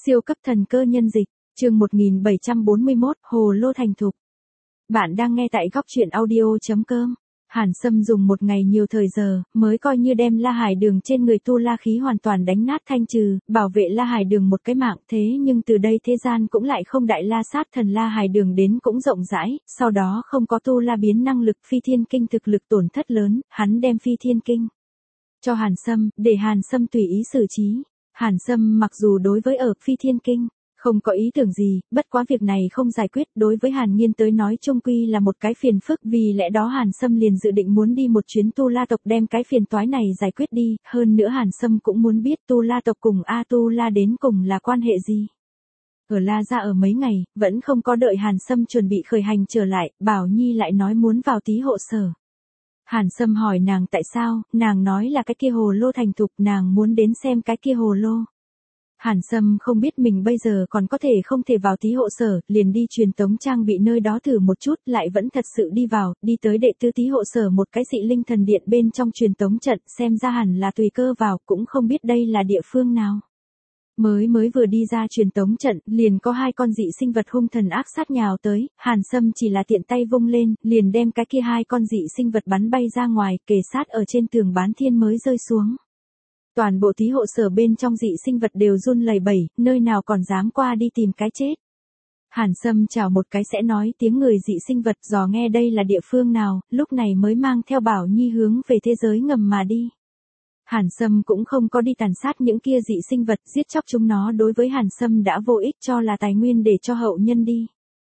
Siêu cấp thần cơ nhân dịch, chương 1741, Hồ Lô thành thục. Bạn đang nghe tại góc truyện audio.com. Hàn Sâm dùng một ngày nhiều thời giờ, mới coi như đem La Hải Đường trên người tu la khí hoàn toàn đánh nát thanh trừ, bảo vệ La Hải Đường một cái mạng. Thế nhưng từ đây thế gian cũng lại không đại la sát thần La Hải Đường đến cũng rộng rãi, sau đó không có tu la biến năng lực phi thiên kinh thực lực tổn thất lớn, hắn đem phi thiên kinh cho Hàn Sâm, để Hàn Sâm tùy ý xử trí. Hàn Sâm mặc dù đối với ở phi thiên kinh không có ý tưởng gì, bất quá việc này không giải quyết, đối với Hàn Nghiên tới nói chung quy là một cái phiền phức, vì lẽ đó Hàn Sâm liền dự định muốn đi một chuyến tu la tộc đem cái phiền toái này giải quyết đi, hơn nữa Hàn Sâm cũng muốn biết tu la tộc cùng A Tu La đến cùng là quan hệ gì. Ở La Gia ở mấy ngày, vẫn không có đợi Hàn Sâm chuẩn bị khởi hành trở lại, Bảo Nhi lại nói muốn vào tí hộ sở. Hàn Sâm hỏi nàng tại sao, nàng nói là cái kia hồ lô thành thục, nàng muốn đến xem cái kia hồ lô. Hàn Sâm không biết mình bây giờ còn có thể không thể vào tí hộ sở, liền đi truyền tống trang bị nơi đó thử một chút, lại vẫn thật sự đi vào, đi tới đệ tư tí hộ sở một cái dị linh thần điện bên trong truyền tống trận, xem ra hẳn là tùy cơ vào, cũng không biết đây là địa phương nào. Mới vừa đi ra truyền tống trận, liền có hai con dị sinh vật hung thần ác sát nhào tới, Hàn Sâm chỉ là tiện tay vung lên, liền đem cái kia hai con dị sinh vật bắn bay ra ngoài, kề sát ở trên tường bán thiên mới rơi xuống. Toàn bộ tí hộ sở bên trong dị sinh vật đều run lẩy bẩy, nơi nào còn dám qua đi tìm cái chết. Hàn Sâm chào một cái sẽ nói tiếng người dị sinh vật, dò nghe đây là địa phương nào, lúc này mới mang theo Bảo Nhi hướng về thế giới ngầm mà đi. Hàn Sâm cũng không có đi tàn sát những kia dị sinh vật, giết chóc chúng nó đối với Hàn Sâm đã vô ích, cho là tài nguyên để cho hậu nhân đi.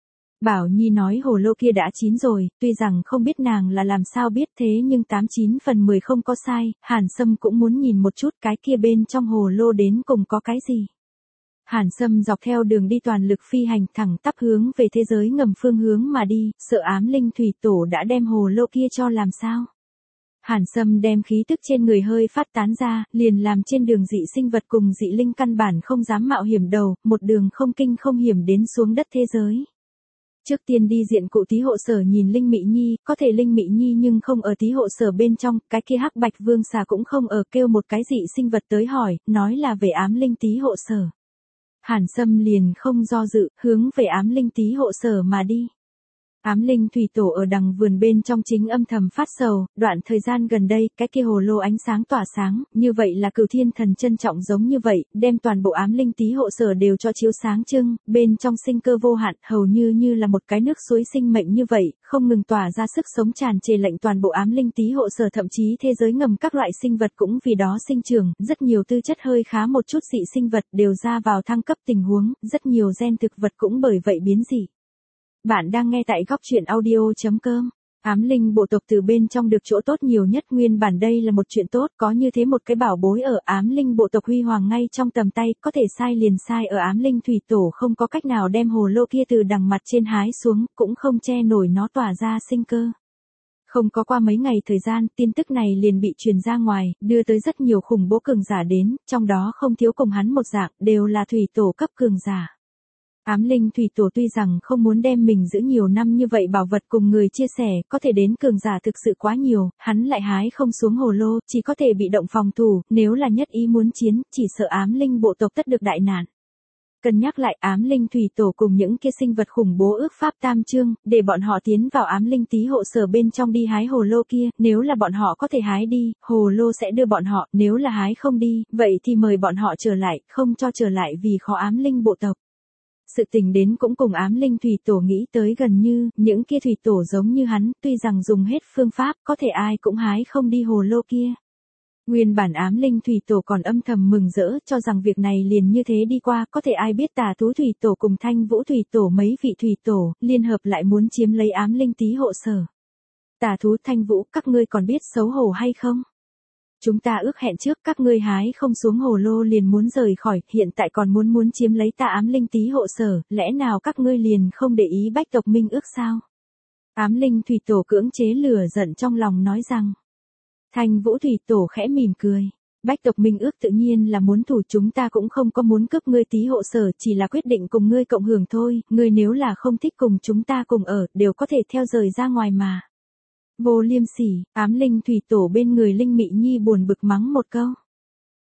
Bảo Nhi nói hồ lô kia đã chín rồi, tuy rằng không biết nàng là làm sao biết, thế nhưng 89 phần 10 không có sai, Hàn Sâm cũng muốn nhìn một chút cái kia bên trong hồ lô đến cùng có cái gì. Hàn Sâm dọc theo đường đi toàn lực phi hành thẳng tắp hướng về thế giới ngầm phương hướng mà đi, sợ ám linh thủy tổ đã đem hồ lô kia cho làm sao. Hàn Sâm đem khí tức trên người hơi phát tán ra, liền làm trên đường dị sinh vật cùng dị linh căn bản không dám mạo hiểm đầu, một đường không kinh không hiểm đến xuống đất thế giới. Trước tiên đi diện cụ tí hộ sở nhìn Linh Mị Nhi, có thể Linh Mị Nhi nhưng không ở tí hộ sở bên trong, cái kia hắc bạch vương xà cũng không ở, kêu một cái dị sinh vật tới hỏi, nói là về ám linh tí hộ sở. Hàn Sâm liền không do dự, hướng về ám linh tí hộ sở mà đi. Ám linh thủy tổ ở đằng vườn bên trong chính âm thầm phát sầu, đoạn thời gian gần đây, cái kia hồ lô ánh sáng tỏa sáng, như vậy là Cửu Thiên Thần trân trọng giống như vậy, đem toàn bộ ám linh tí hộ sở đều cho chiếu sáng trưng, bên trong sinh cơ vô hạn, hầu như là một cái nước suối sinh mệnh như vậy, không ngừng tỏa ra sức sống tràn trề lệnh toàn bộ ám linh tí hộ sở, thậm chí thế giới ngầm các loại sinh vật cũng vì đó sinh trưởng, rất nhiều tư chất hơi khá một chút dị sinh vật đều ra vào thăng cấp tình huống, rất nhiều gen thực vật cũng bởi vậy biến dị. Bạn đang nghe tại góc truyện audio.com. Ám linh bộ tộc từ bên trong được chỗ tốt nhiều nhất, nguyên bản đây là một chuyện tốt, có như thế một cái bảo bối ở ám linh bộ tộc huy hoàng ngay trong tầm tay, có thể sai liền sai ở ám linh thủy tổ không có cách nào đem hồ lô kia từ đằng mặt trên hái xuống, cũng không che nổi nó tỏa ra sinh cơ. Không có qua mấy ngày thời gian, tin tức này liền bị truyền ra ngoài, đưa tới rất nhiều khủng bố cường giả đến, trong đó không thiếu cùng hắn một dạng, đều là thủy tổ cấp cường giả. Ám linh thủy tổ tuy rằng không muốn đem mình giữ nhiều năm như vậy bảo vật cùng người chia sẻ, có thể đến cường giả thực sự quá nhiều, hắn lại hái không xuống hồ lô, chỉ có thể bị động phòng thủ, nếu là nhất ý muốn chiến, chỉ sợ ám linh bộ tộc tất được đại nạn. Cân nhắc lại ám linh thủy tổ cùng những kia sinh vật khủng bố ước pháp tam chương, để bọn họ tiến vào ám linh tí hộ sở bên trong đi hái hồ lô kia, nếu là bọn họ có thể hái đi, hồ lô sẽ đưa bọn họ, nếu là hái không đi, vậy thì mời bọn họ trở lại, không cho trở lại vì khó ám linh bộ tộc. Sự tình đến cũng cùng ám linh thủy tổ nghĩ tới gần như, những kia thủy tổ giống như hắn, tuy rằng dùng hết phương pháp, có thể ai cũng hái không đi hồ lô kia. Nguyên bản ám linh thủy tổ còn âm thầm mừng rỡ, cho rằng việc này liền như thế đi qua, có thể ai biết Tà Thú thủy tổ cùng Thanh Vũ thủy tổ mấy vị thủy tổ, liên hợp lại muốn chiếm lấy ám linh tí hộ sở. Tà Thú Thanh Vũ, các ngươi còn biết xấu hổ hay không? Chúng ta ước hẹn trước, các ngươi hái không xuống hồ lô liền muốn rời khỏi, hiện tại còn muốn chiếm lấy ta ám linh tí hộ sở, lẽ nào các ngươi liền không để ý bách tộc minh ước sao? Ám linh thủy tổ cưỡng chế lửa giận trong lòng nói rằng. Thanh Vũ thủy tổ khẽ mỉm cười. Bách tộc minh ước tự nhiên là muốn thủ, chúng ta cũng không có muốn cướp ngươi tí hộ sở, chỉ là quyết định cùng ngươi cộng hưởng thôi, ngươi nếu là không thích cùng chúng ta cùng ở, đều có thể theo rời ra ngoài mà. Vô liêm sỉ, ám linh thủy tổ bên người Linh Mị Nhi buồn bực mắng một câu.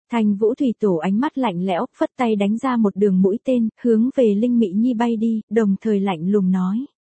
Thanh Vũ Thủy Tổ ánh mắt lạnh lẽo, phất tay đánh ra một đường mũi tên, hướng về Linh Mị Nhi bay đi, đồng thời lạnh lùng nói.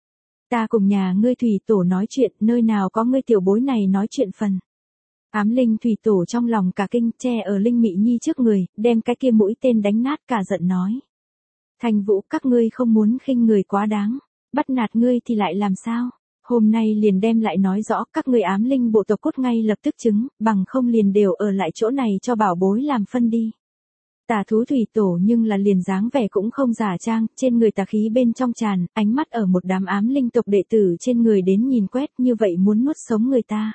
Ta cùng nhà ngươi Thủy Tổ nói chuyện, nơi nào có ngươi tiểu bối này nói chuyện phần. Ám Linh Thủy Tổ trong lòng cả kinh, che ở Linh Mị Nhi trước người, đem cái kia mũi tên đánh nát, cả giận nói. Thanh Vũ, các ngươi không muốn khinh người quá đáng, bắt nạt ngươi thì lại làm sao? Hôm nay liền đem lại nói rõ, các ngươi ám linh bộ tộc cốt ngay lập tức chứng, bằng không liền đều ở lại chỗ này cho bảo bối làm phân đi. Tà thú Thủy Tổ nhưng là liền dáng vẻ cũng không giả trang, trên người tà khí bên trong tràn, ánh mắt ở một đám ám linh tộc đệ tử trên người đến nhìn quét, như vậy muốn nuốt sống người ta.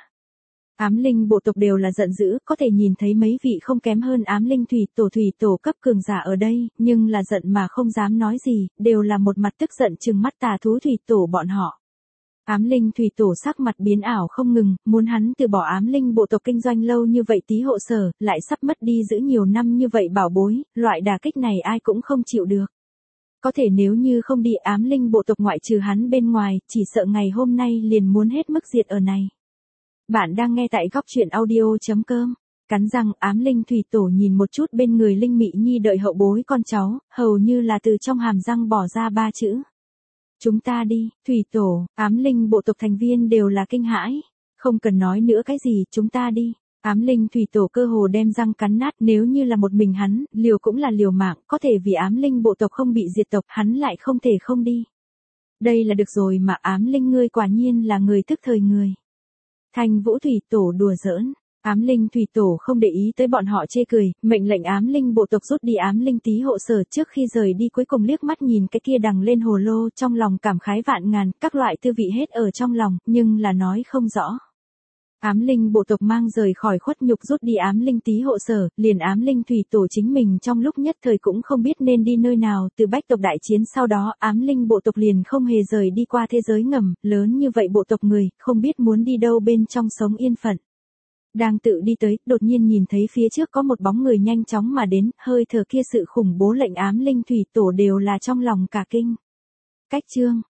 Ám linh bộ tộc đều là giận dữ, có thể nhìn thấy mấy vị không kém hơn ám linh Thủy Tổ cấp cường giả ở đây, nhưng là giận mà không dám nói gì, đều là một mặt tức giận trừng mắt tà thú Thủy Tổ bọn họ. Ám linh Thủy Tổ sắc mặt biến ảo không ngừng, muốn hắn từ bỏ ám linh bộ tộc kinh doanh lâu như vậy tí hộ sở, lại sắp mất đi giữ nhiều năm như vậy bảo bối, loại đả kích này ai cũng không chịu được. Có thể nếu như không đi ám linh bộ tộc ngoại trừ hắn bên ngoài, chỉ sợ ngày hôm nay liền muốn hết mức diệt ở này. Bạn đang nghe tại góc truyện audio.com. Cắn răng ám linh Thủy Tổ nhìn một chút bên người Linh Mị Nhi đợi hậu bối con cháu, hầu như là từ trong hàm răng bỏ ra 3 chữ. Chúng ta đi, Thủy Tổ, ám linh bộ tộc thành viên đều là kinh hãi. Không cần nói nữa cái gì, chúng ta đi. Ám linh Thủy Tổ cơ hồ đem răng cắn nát, nếu như là một mình hắn, liều cũng là liều mạng, có thể vì ám linh bộ tộc không bị diệt tộc, hắn lại không thể không đi. Đây là được rồi mà ám linh ngươi quả nhiên là người thức thời người. Thanh Vũ Thủy Tổ đùa giỡn. Ám linh Thủy Tổ không để ý tới bọn họ chê cười, mệnh lệnh ám linh bộ tộc rút đi ám linh tí hộ sở, trước khi rời đi cuối cùng liếc mắt nhìn cái kia đằng lên hồ lô, trong lòng cảm khái vạn ngàn, các loại tư vị hết ở trong lòng, nhưng là nói không rõ. Ám linh bộ tộc mang rời khỏi khuất nhục rút đi ám linh tí hộ sở, liền ám linh Thủy Tổ chính mình trong lúc nhất thời cũng không biết nên đi nơi nào, từ bách tộc đại chiến sau đó ám linh bộ tộc liền không hề rời đi qua thế giới ngầm, lớn như vậy bộ tộc người, không biết muốn đi đâu bên trong sống yên phận. Đang tự đi tới, đột nhiên nhìn thấy phía trước có một bóng người nhanh chóng mà đến, hơi thở kia sự khủng bố lệnh ám linh Thủy Tổ đều là trong lòng cả kinh. Cách chương